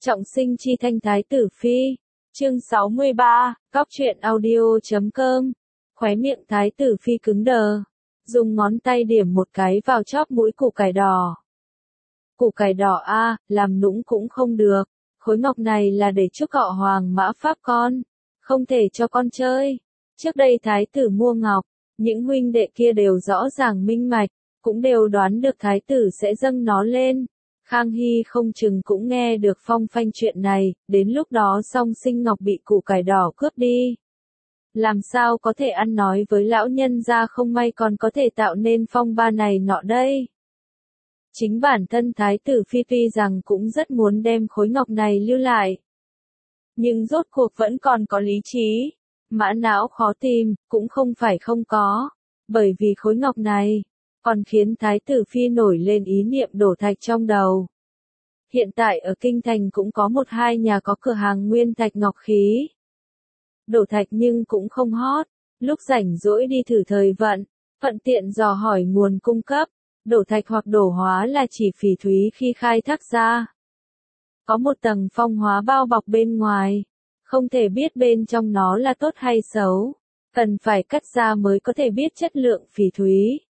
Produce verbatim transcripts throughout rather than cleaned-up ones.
Trọng sinh chi thanh thái tử phi. Chương sáu mươi ba, Cóc truyện audio chấm com. Khóe miệng thái tử phi cứng đờ, dùng ngón tay điểm một cái vào chóp mũi củ cải đỏ. Củ cải đỏ a, làm nũng cũng không được, khối ngọc này là để chúc cọ hoàng mã pháp con, không thể cho con chơi. Trước đây thái tử mua ngọc, những huynh đệ kia đều rõ ràng minh mạch, cũng đều đoán được thái tử sẽ dâng nó lên. Khang Hy không chừng cũng nghe được phong phanh chuyện này, đến lúc đó song sinh ngọc bị củ cải đỏ cướp đi. Làm sao có thể ăn nói với lão nhân gia không may còn có thể tạo nên phong ba này nọ đây. Chính bản thân thái tử phi tuy rằng cũng rất muốn đem khối ngọc này lưu lại. Nhưng rốt cuộc vẫn còn có lý trí, mã não khó tìm, cũng không phải không có. Bởi vì khối ngọc này còn khiến thái tử phi nổi lên ý niệm đổ thạch trong đầu. Hiện tại ở Kinh Thành cũng có một hai nhà có cửa hàng nguyên thạch ngọc khí. Đổ thạch nhưng cũng không hot, lúc rảnh rỗi đi thử thời vận, thuận tiện dò hỏi nguồn cung cấp, đổ thạch hoặc đổ hóa là chỉ phỉ thúy khi khai thác ra. Có một tầng phong hóa bao bọc bên ngoài, không thể biết bên trong nó là tốt hay xấu, cần phải cắt ra mới có thể biết chất lượng phỉ thúy.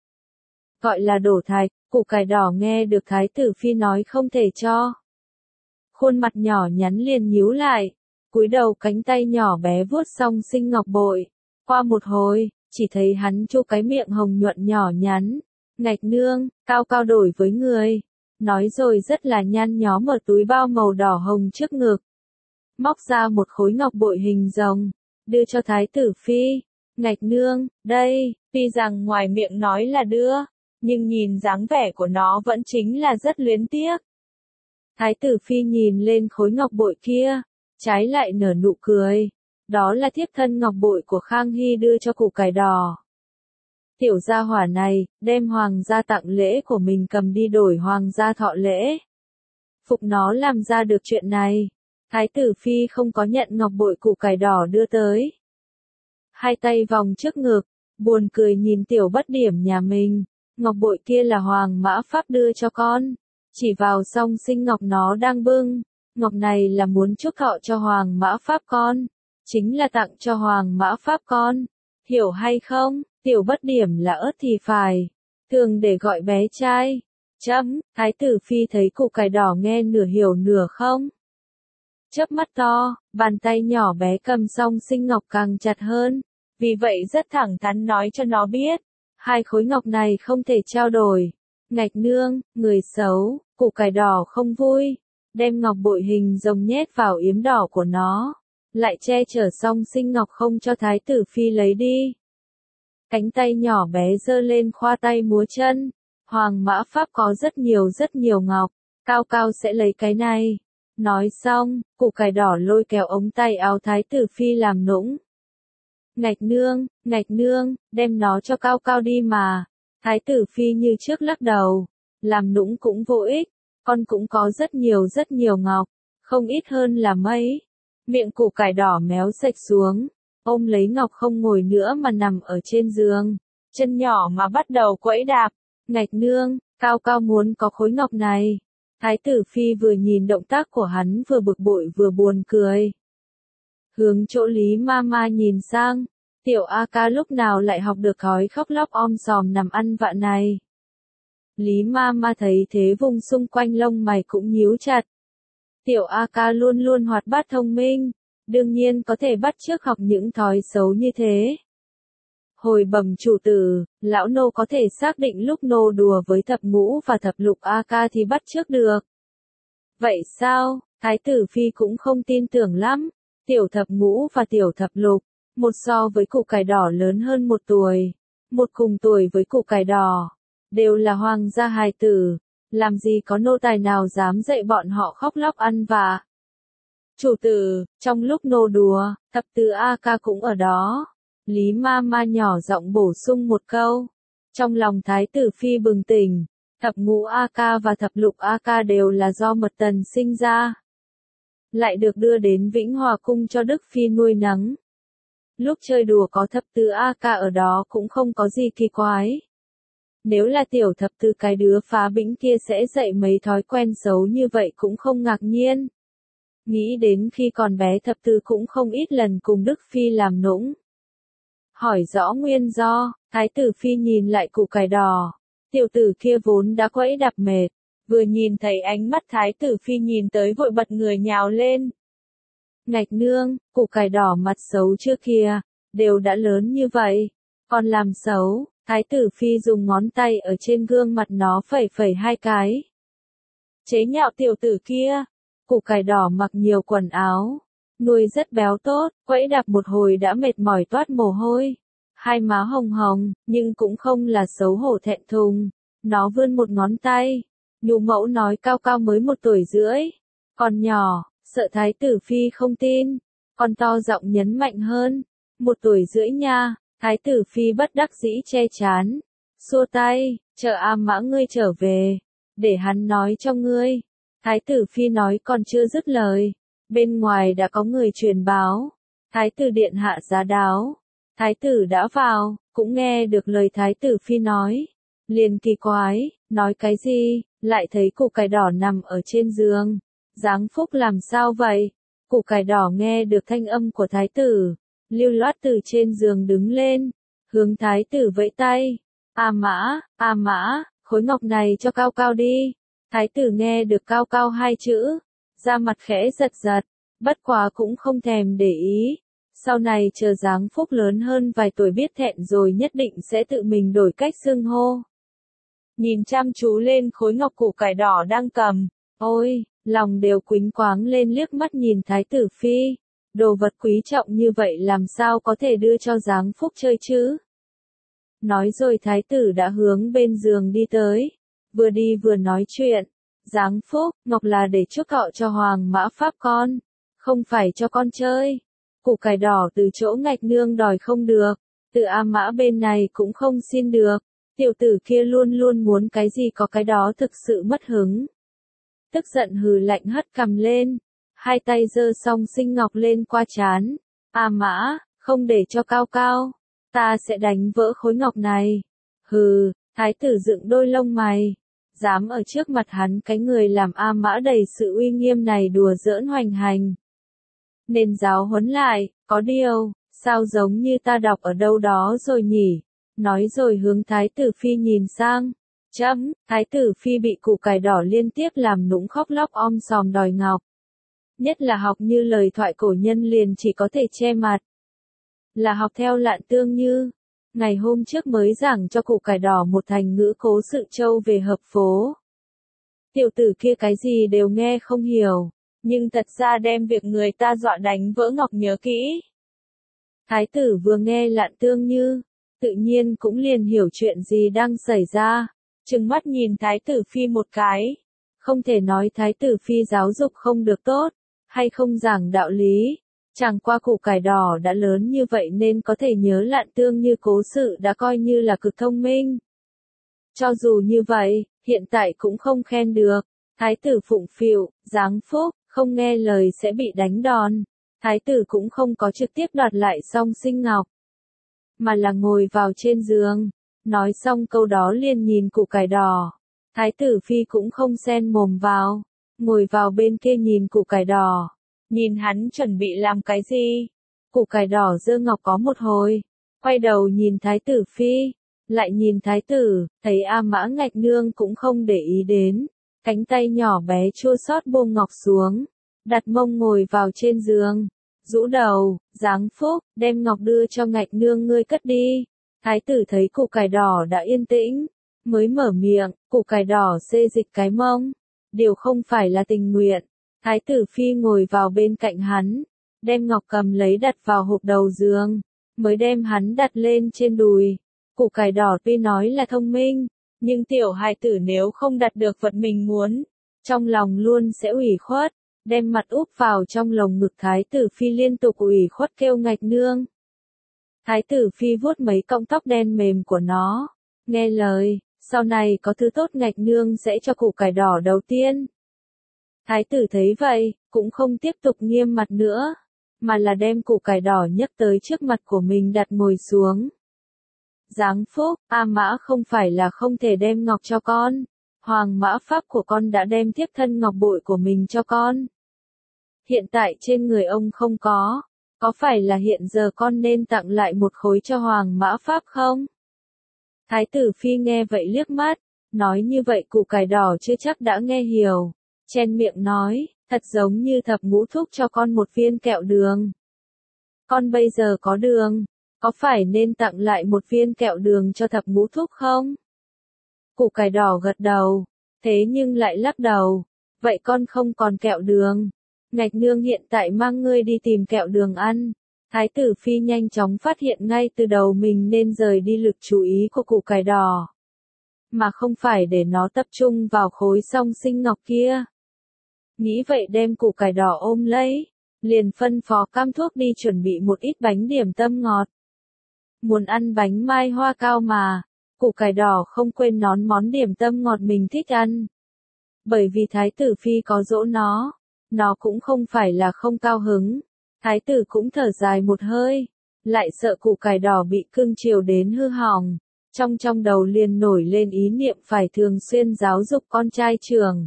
Gọi là đổ thạch, củ cải đỏ nghe được thái tử phi nói không thể cho. Khuôn mặt nhỏ nhắn liền nhíu lại, cúi đầu cánh tay nhỏ bé vuốt song sinh ngọc bội. Qua một hồi, chỉ thấy hắn chu cái miệng hồng nhuận nhỏ nhắn, ngạch nương, cao cao đổi với người. Nói rồi rất là nhăn nhó mở túi bao màu đỏ hồng trước ngực. Móc ra một khối ngọc bội hình rồng, đưa cho thái tử phi. Ngạch nương, đây, tuy rằng ngoài miệng nói là đưa, nhưng nhìn dáng vẻ của nó vẫn chính là rất luyến tiếc. Thái tử phi nhìn lên khối ngọc bội kia, trái lại nở nụ cười. Đó là thiếp thân ngọc bội của Khang Hy đưa cho củ cải đỏ. Tiểu gia hỏa này, đem hoàng gia tặng lễ của mình cầm đi đổi hoàng gia thọ lễ. Phục nó làm ra được chuyện này. Thái tử phi không có nhận ngọc bội củ cải đỏ đưa tới. Hai tay vòng trước ngực, buồn cười nhìn tiểu bất điểm nhà mình. Ngọc bội kia là hoàng mã pháp đưa cho con. Chỉ vào song sinh ngọc nó đang bưng. Ngọc này là muốn chúc thọ cho hoàng mã pháp con. Chính là tặng cho hoàng mã pháp con. Hiểu hay không? Tiểu bất điểm là ớt thì phải. Thường để gọi bé trai. Chấm, thái tử phi thấy củ cải đỏ nghe nửa hiểu nửa không. Chớp mắt to, bàn tay nhỏ bé cầm song sinh ngọc càng chặt hơn. Vì vậy rất thẳng thắn nói cho nó biết. Hai khối ngọc này không thể trao đổi. Ngạch nương, người xấu, củ cải đỏ không vui. Đem ngọc bội hình rồng nhét vào yếm đỏ của nó. Lại che chở song sinh ngọc không cho thái tử phi lấy đi. Cánh tay nhỏ bé giơ lên khoa tay múa chân. Hoàng mã pháp có rất nhiều rất nhiều ngọc. Cao cao sẽ lấy cái này. Nói xong, củ cải đỏ lôi kéo ống tay áo thái tử phi làm nũng. Ngạch nương, ngạch nương, đem nó cho cao cao đi mà. Thái tử phi như trước lắc đầu. Làm nũng cũng vô ích. Con cũng có rất nhiều rất nhiều ngọc. Không ít hơn là mấy. Miệng củ cải đỏ méo sạch xuống. Ôm lấy ngọc không ngồi nữa mà nằm ở trên giường. Chân nhỏ mà bắt đầu quẫy đạp. Ngạch nương, cao cao muốn có khối ngọc này. Thái tử phi vừa nhìn động tác của hắn vừa bực bội vừa buồn cười. Hướng chỗ Lý Mama nhìn sang. Tiểu A ca lúc nào lại học được thói khóc lóc om sòm nằm ăn vạ này. Lý Mama thấy thế vùng xung quanh lông mày cũng nhíu chặt. Tiểu A ca luôn luôn hoạt bát thông minh. Đương nhiên có thể bắt chước học những thói xấu như thế. Hồi bẩm chủ tử, lão nô có thể xác định lúc nô đùa với thập ngũ và thập lục A ca thì bắt chước được. Vậy sao? Thái tử phi cũng không tin tưởng lắm. Tiểu thập ngũ và tiểu thập lục, một so với củ cải đỏ lớn hơn một tuổi, một cùng tuổi với củ cải đỏ, đều là hoàng gia hài tử, làm gì có nô tài nào dám dạy bọn họ khóc lóc ăn vạ. Chủ tử, trong lúc nô đùa, thập tứ A ca cũng ở đó. Lý Mama nhỏ giọng bổ sung một câu. Trong lòng thái tử phi bừng tỉnh, thập ngũ A ca và thập lục A ca đều là do mật tần sinh ra. Lại được đưa đến Vĩnh Hòa cung cho Đức Phi nuôi nấng. Lúc chơi đùa có thập tứ A ca ở đó cũng không có gì kỳ quái. Nếu là tiểu thập tứ cái đứa phá bĩnh kia sẽ dạy mấy thói quen xấu như vậy cũng không ngạc nhiên. nghĩ đến khi còn bé thập tứ cũng không ít lần cùng Đức Phi làm nũng. Hỏi rõ nguyên do, Thái tử Phi nhìn lại củ cải đỏ. Tiểu tử kia vốn đã quẫy đạp mệt, vừa nhìn thấy ánh mắt Thái tử Phi nhìn tới vội bật người nhào lên. Ngạch nương, củ cải đỏ mặt xấu chưa kìa, đều đã lớn như vậy, còn làm xấu. Thái tử Phi dùng ngón tay ở trên gương mặt nó phẩy phẩy hai cái. Chế nhạo tiểu tử kia, củ cải đỏ mặc nhiều quần áo, nuôi rất béo tốt, quẫy đạp một hồi đã mệt mỏi toát mồ hôi. Hai má hồng hồng, nhưng cũng không là xấu hổ thẹn thùng. Nó vươn một ngón tay, nhũ mẫu nói Cao Cao mới một tuổi rưỡi, còn nhỏ, sợ Thái tử Phi không tin, còn to giọng nhấn mạnh hơn, một tuổi rưỡi nha. Thái tử Phi bất đắc dĩ che chán, xua tay, chờ A Mã ngươi trở về, để hắn nói cho ngươi. Thái tử Phi nói còn chưa dứt lời, bên ngoài đã có người truyền báo, Thái tử điện hạ giá đáo. Thái tử đã vào, cũng nghe được lời Thái tử Phi nói, liền kỳ quái, nói cái gì, lại thấy củ cải đỏ nằm ở trên giường. Giáng Phúc làm sao vậy? Củ cải đỏ nghe được thanh âm của Thái tử, lưu loát từ trên giường đứng lên, hướng Thái tử vẫy tay. A Mã, A Mã, khối ngọc này cho Cao Cao đi. Thái tử nghe được Cao Cao hai chữ, da mặt khẽ giật giật, bất quá cũng không thèm để ý. Sau này chờ Giáng Phúc lớn hơn vài tuổi biết thẹn rồi nhất định sẽ tự mình đổi cách xưng hô. Nhìn chăm chú lên khối ngọc củ cải đỏ đang cầm, ôi, lòng đều quýnh quáng lên liếc mắt nhìn Thái tử Phi. Đồ vật quý trọng như vậy làm sao có thể đưa cho Giáng Phúc chơi chứ? Nói rồi Thái tử đã hướng bên giường đi tới, vừa đi vừa nói chuyện. Giáng Phúc, ngọc là để chuốc thọ cho Hoàng Mã Pháp con, không phải cho con chơi. Củ cải đỏ từ chỗ ngạch nương đòi không được, từ A Mã bên này cũng không xin được. Tiểu tử kia luôn luôn muốn cái gì có cái đó thực sự mất hứng. Tức giận hừ lạnh hất cằm lên, hai tay giơ song sinh ngọc lên qua trán. A Mã, không để cho Cao Cao, ta sẽ đánh vỡ khối ngọc này. Hừ, Thái tử dựng đôi lông mày, dám ở trước mặt hắn cái người làm A Mã đầy sự uy nghiêm này đùa giỡn hoành hành. Nên giáo huấn lại, có điều, sao giống như ta đọc ở đâu đó rồi nhỉ? Nói rồi hướng Thái tử Phi nhìn sang. Chấm, Thái tử Phi bị củ cải đỏ liên tiếp làm nũng khóc lóc om sòm đòi ngọc. Nhất là học như lời thoại cổ nhân liền chỉ có thể che mặt. Là học theo Lạn Tương Như. Ngày hôm trước mới giảng cho củ cải đỏ một thành ngữ cố sự châu về hợp phố. Tiểu tử kia cái gì đều nghe không hiểu, nhưng thật ra đem việc người ta dọa đánh vỡ ngọc nhớ kỹ. Thái tử vừa nghe Lạn Tương Như, tự nhiên cũng liền hiểu chuyện gì đang xảy ra, trừng mắt nhìn Thái tử Phi một cái. Không thể nói Thái tử Phi giáo dục không được tốt, hay không giảng đạo lý. Chẳng qua củ cải đỏ đã lớn như vậy nên có thể nhớ Lạn Tương Như cố sự đã coi như là cực thông minh. Cho dù như vậy, hiện tại cũng không khen được. Thái tử phụng phịu, Giáng Phúc, không nghe lời sẽ bị đánh đòn. Thái tử cũng không có trực tiếp đoạt lại song sinh ngọc, mà là ngồi vào trên giường. Nói xong câu đó liền nhìn củ cải đỏ. Thái tử Phi cũng không xen mồm vào, ngồi vào bên kia nhìn củ cải đỏ. Nhìn hắn chuẩn bị làm cái gì? Củ cải đỏ giơ ngọc có một hồi, quay đầu nhìn Thái tử Phi, lại nhìn Thái tử, thấy A Mã ngạch nương cũng không để ý đến. Cánh tay nhỏ bé chua xót buông ngọc xuống, đặt mông ngồi vào trên giường, rũ đầu. Giáng Phúc, đem ngọc đưa cho ngạch nương ngươi cất đi. Thái tử thấy củ cải đỏ đã yên tĩnh, mới mở miệng. Củ cải đỏ xê dịch cái mông, điều không phải là tình nguyện. Thái tử Phi ngồi vào bên cạnh hắn, đem ngọc cầm lấy đặt vào hộp đầu giường, mới đem hắn đặt lên trên đùi. Củ cải đỏ tuy nói là thông minh, nhưng tiểu hài tử nếu không đặt được vật mình muốn, trong lòng luôn sẽ ủy khuất, đem mặt úp vào trong lồng ngực Thái tử Phi liên tục ủy khuất kêu ngạch nương. Thái tử Phi vuốt mấy cọng tóc đen mềm của nó, nghe lời, sau này có thứ tốt ngạch nương sẽ cho củ cải đỏ đầu tiên. Thái tử thấy vậy, cũng không tiếp tục nghiêm mặt nữa, mà là đem củ cải đỏ nhấc tới trước mặt của mình đặt ngồi xuống. Giáng Phúc, A Mã không phải là không thể đem ngọc cho con. Hoàng Mã Pháp của con đã đem tiếp thân ngọc bội của mình cho con. hiện tại trên người ông không có, có phải là hiện giờ con nên tặng lại một khối cho Hoàng Mã Pháp không? Thái tử Phi nghe vậy liếc mắt, nói như vậy củ cải đỏ chưa chắc đã nghe hiểu, chen miệng nói, thật giống như thập ngũ thúc cho con một viên kẹo đường. Con bây giờ có đường, có phải nên tặng lại một viên kẹo đường cho thập ngũ thúc không? Củ cải đỏ gật đầu, thế nhưng lại lắc đầu, vậy con không còn kẹo đường. Ngạch nương hiện tại mang ngươi đi tìm kẹo đường ăn. Thái tử Phi nhanh chóng phát hiện ngay từ đầu mình nên rời đi lực chú ý của củ cải đỏ, mà không phải để nó tập trung vào khối song sinh ngọc kia. Nghĩ vậy đem củ cải đỏ ôm lấy, liền phân phó cam thuốc đi chuẩn bị một ít bánh điểm tâm ngọt. Muốn ăn bánh mai hoa cao mà, củ cải đỏ không quên nón món điểm tâm ngọt mình thích ăn. Bởi vì Thái tử Phi có dỗ nó, nó cũng không phải là không cao hứng. Thái tử cũng thở dài một hơi, lại sợ củ cải đỏ bị cưng chiều đến hư hỏng. Trong trong đầu liền nổi lên ý niệm phải thường xuyên giáo dục con trai trưởng.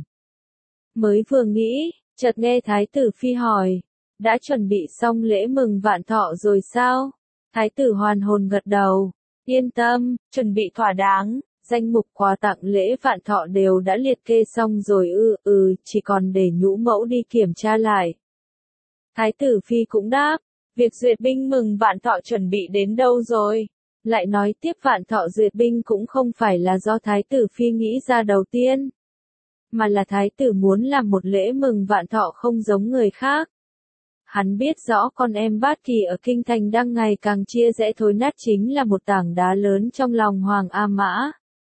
Mới vừa nghĩ, chợt nghe Thái tử Phi hỏi, đã chuẩn bị xong lễ mừng vạn thọ rồi sao? Thái tử hoàn hồn gật đầu, yên tâm, chuẩn bị thỏa đáng, danh mục quà tặng lễ vạn thọ đều đã liệt kê xong rồi ư, ừ, chỉ còn để nhũ mẫu đi kiểm tra lại. Thái tử Phi cũng đáp, việc duyệt binh mừng vạn thọ chuẩn bị đến đâu rồi? Lại nói tiếp vạn thọ duyệt binh cũng không phải là do Thái tử Phi nghĩ ra đầu tiên, mà là Thái tử muốn làm một lễ mừng vạn thọ không giống người khác. Hắn biết rõ con em Bát Kỳ ở Kinh Thành đang ngày càng chia rẽ thối nát chính là một tảng đá lớn trong lòng Hoàng A Mã.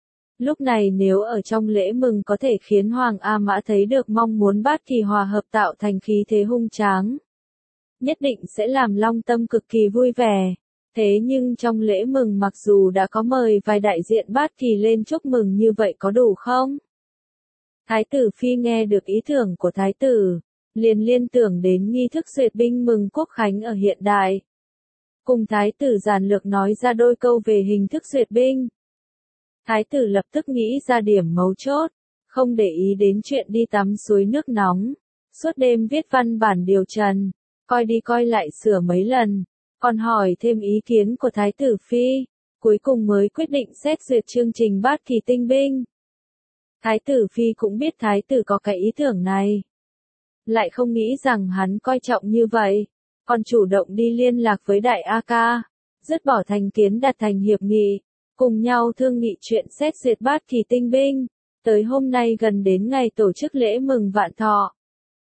Lúc này nếu ở trong lễ mừng có thể khiến Hoàng A Mã thấy được mong muốn Bát Kỳ hòa hợp tạo thành khí thế hung tráng, nhất định sẽ làm Long Tâm cực kỳ vui vẻ. Thế nhưng trong lễ mừng mặc dù đã có mời vài đại diện Bát Kỳ lên chúc mừng như vậy có đủ không? Thái tử Phi nghe được ý tưởng của thái tử, liền liên tưởng đến nghi thức duyệt binh mừng quốc khánh ở hiện đại. Cùng thái tử giản lược nói ra đôi câu về hình thức duyệt binh. Thái tử lập tức nghĩ ra điểm mấu chốt, không để ý đến chuyện đi tắm suối nước nóng, suốt đêm viết văn bản điều trần, coi đi coi lại sửa mấy lần, còn hỏi thêm ý kiến của Thái tử Phi, cuối cùng mới quyết định xét duyệt chương trình Bát Kỳ tinh binh. Thái tử Phi cũng biết Thái tử có cái ý tưởng này, lại không nghĩ rằng hắn coi trọng như vậy, còn chủ động đi liên lạc với Đại A Ca, dứt bỏ thành kiến đặt thành hiệp nghị, cùng nhau thương nghị chuyện xét duyệt Bát Kỳ tinh binh, tới hôm nay gần đến ngày tổ chức lễ mừng vạn thọ.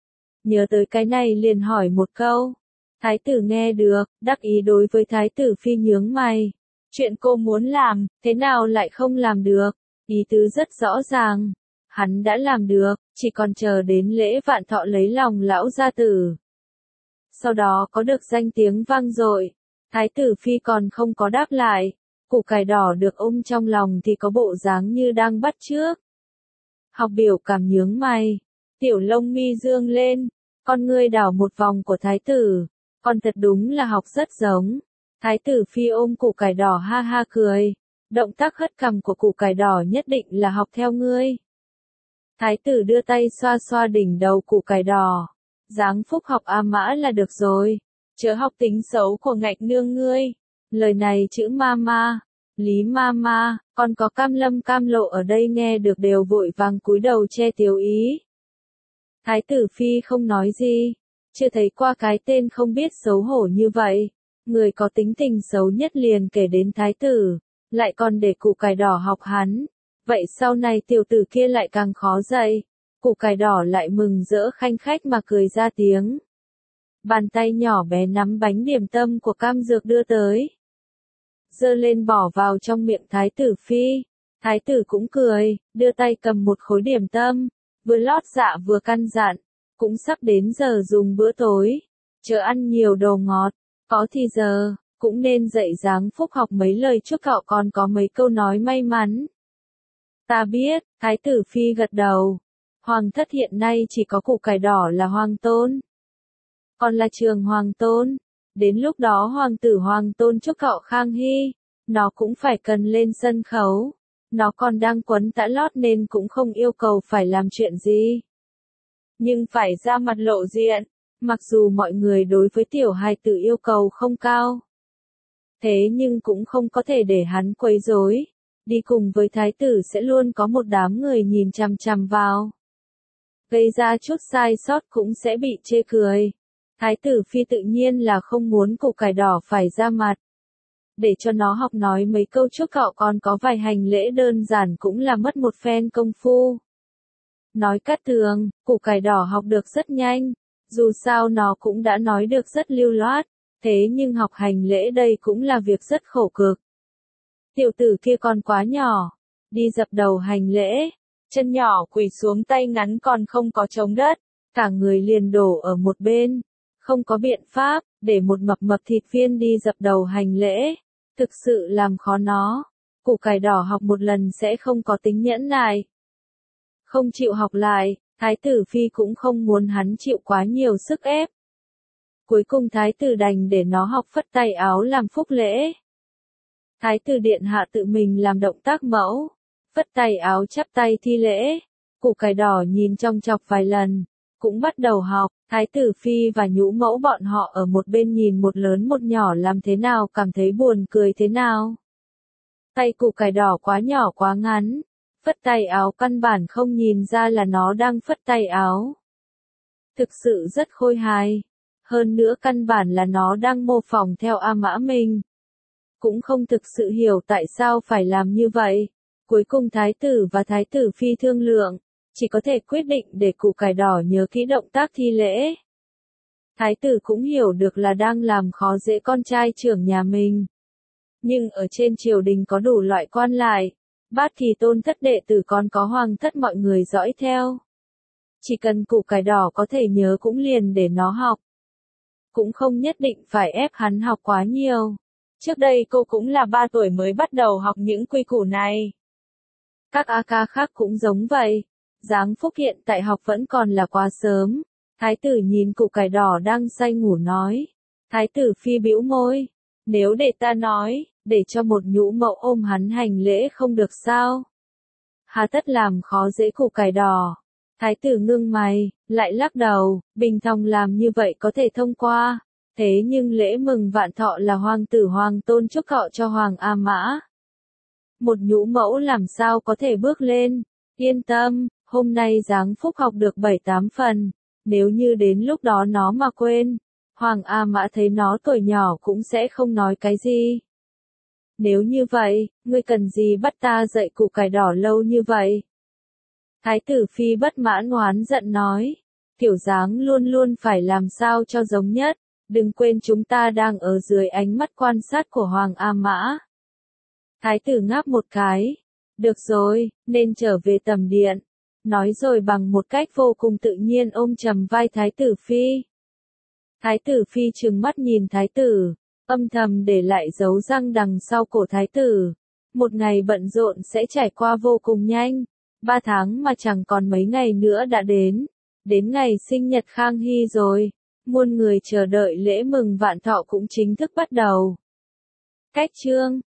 Nhớ tới cái này liền hỏi một câu. Thái tử nghe được, đắc ý đối với Thái tử Phi nhướng mày. Chuyện cô muốn làm, thế nào lại không làm được? Ý tứ rất rõ ràng. Hắn đã làm được, chỉ còn chờ đến lễ vạn thọ lấy lòng lão gia tử. Sau đó có được danh tiếng vang dội. Thái tử Phi còn không có đáp lại. Củ cải đỏ được ôm trong lòng thì có bộ dáng như đang bắt chước. Học biểu cảm nhướng mày. Tiểu lông mi dương lên. Con ngươi đảo một vòng của thái tử. Còn thật đúng là học rất giống. Thái tử Phi ôm củ cải đỏ ha ha cười. Động tác hất cằm của củ cải đỏ nhất định là học theo ngươi. Thái tử đưa tay xoa xoa đỉnh đầu củ cải đỏ. Dáng phúc học A Mã là được rồi. Chớ học tính xấu của ngạch nương ngươi. Lời này chữ mama, Lý mama, còn có Cam Lâm Cam Lộ ở đây nghe được đều vội vàng cúi đầu che tiếu ý. Thái tử Phi không nói gì. Chưa thấy qua cái tên không biết xấu hổ như vậy. Người có tính tình xấu nhất liền kể đến thái tử, lại còn để củ cải đỏ học hắn. Vậy sau này tiểu tử kia lại càng khó dạy. Củ cải đỏ lại mừng rỡ khanh khách mà cười ra tiếng. Bàn tay nhỏ bé nắm bánh điểm tâm của Cam Dược đưa tới. Giơ lên bỏ vào trong miệng Thái tử Phi. Thái tử cũng cười, đưa tay cầm một khối điểm tâm, vừa lót dạ vừa căn dặn. Cũng sắp đến giờ dùng bữa tối. Chớ ăn nhiều đồ ngọt, có thì giờ, cũng nên dạy dáng phúc học mấy lời chúc cậu còn có mấy câu nói may mắn. Ta biết, Thái tử Phi gật đầu. Hoàng thất hiện nay chỉ có củ cải đỏ là Hoàng tôn. Còn là Trường Hoàng tôn. Đến lúc đó Hoàng tử Hoàng tôn chúc cậu Khang Hy, nó cũng phải cần lên sân khấu. Nó còn đang quấn tã lót nên cũng không yêu cầu phải làm chuyện gì. Nhưng phải ra mặt lộ diện, Mặc dù mọi người đối với tiểu hài tử yêu cầu không cao, thế nhưng cũng không có thể để hắn quấy rối. Đi cùng với thái tử sẽ luôn có một đám người nhìn chằm chằm vào. Gây ra chút sai sót cũng sẽ bị chê cười. Thái tử phi tự nhiên là không muốn củ cải đỏ phải ra mặt. Để cho nó học nói mấy câu chúc cọ còn có vài hành lễ đơn giản cũng là mất một phen công phu. Nói cát tường, củ cải đỏ học được rất nhanh, dù sao nó cũng đã nói được rất lưu loát, thế nhưng học hành lễ đây cũng là việc rất khổ cực. Tiểu tử kia còn quá nhỏ, đi dập đầu hành lễ, chân nhỏ quỳ xuống tay ngắn còn không có chống đất, cả người liền đổ ở một bên, không có biện pháp, để một mập mập thịt viên đi dập đầu hành lễ, thực sự làm khó nó. Củ cải đỏ học một lần sẽ không có tính nhẫn nại. Không chịu học lại, thái tử phi cũng không muốn hắn chịu quá nhiều sức ép. Cuối cùng thái tử đành để nó học phất tay áo làm phúc lễ. Thái tử điện hạ tự mình làm động tác mẫu, phất tay áo chắp tay thi lễ. Củ cải đỏ nhìn trong chọc vài lần, cũng bắt đầu học. Thái tử phi và nhũ mẫu bọn họ ở một bên nhìn một lớn một nhỏ làm thế nào cảm thấy buồn cười thế nào. Tay củ cải đỏ quá nhỏ quá ngắn, phất tay áo căn bản không nhìn ra là nó đang phất tay áo. Thực sự rất khôi hài. Hơn nữa căn bản là nó đang mô phỏng theo A Mã mình. Cũng không thực sự hiểu tại sao phải làm như vậy. Cuối cùng thái tử và thái tử phi thương lượng, chỉ có thể quyết định để củ cải đỏ nhớ kỹ động tác thi lễ. Thái tử cũng hiểu được là đang làm khó dễ con trai trưởng nhà mình. Nhưng ở trên triều đình có đủ loại quan lại, bát kỳ tôn thất đệ tử còn có hoàng thất mọi người dõi theo. Chỉ cần củ cải đỏ có thể nhớ cũng liền để nó học. Cũng không nhất định phải ép hắn học quá nhiều. Trước đây cô cũng là ba tuổi mới bắt đầu học những quy củ này. Các A ca khác cũng giống vậy. Giáng Phúc hiện tại học vẫn còn là quá sớm. Thái tử nhìn củ cải đỏ đang say ngủ nói. Thái tử phi bĩu môi. Nếu để ta nói, để cho một nhũ mẫu ôm hắn hành lễ không được sao? Hà tất làm khó dễ củ cải đỏ. Thái tử ngưng mày, lại lắc đầu, bình thong làm như vậy có thể thông qua. Thế nhưng lễ mừng vạn thọ là hoàng tử hoàng tôn chúc thọ cho hoàng A Mã. Một nhũ mẫu làm sao có thể bước lên? Yên tâm, hôm nay Giáng Phúc học được bảy tám phần. Nếu như đến lúc đó nó mà quên, hoàng A Mã thấy nó tuổi nhỏ cũng sẽ không nói cái gì. Nếu như vậy, ngươi cần gì bắt ta dạy củ cải đỏ lâu như vậy? Thái tử phi bất mãn oán giận nói. Tiểu Giáng luôn luôn phải làm sao cho giống nhất. Đừng quên chúng ta đang ở dưới ánh mắt quan sát của hoàng A Mã. Thái tử ngáp một cái. Được rồi, nên trở về tầm điện. Nói rồi bằng một cách vô cùng tự nhiên ôm chầm vai thái tử phi. Thái tử phi trừng mắt nhìn thái tử, âm thầm để lại dấu răng đằng sau cổ thái tử. Một ngày bận rộn sẽ trải qua vô cùng nhanh. Ba tháng mà chẳng còn mấy ngày nữa đã đến. Đến ngày sinh nhật Khang Hy rồi. Muôn người chờ đợi lễ mừng vạn thọ cũng chính thức bắt đầu. Cách chương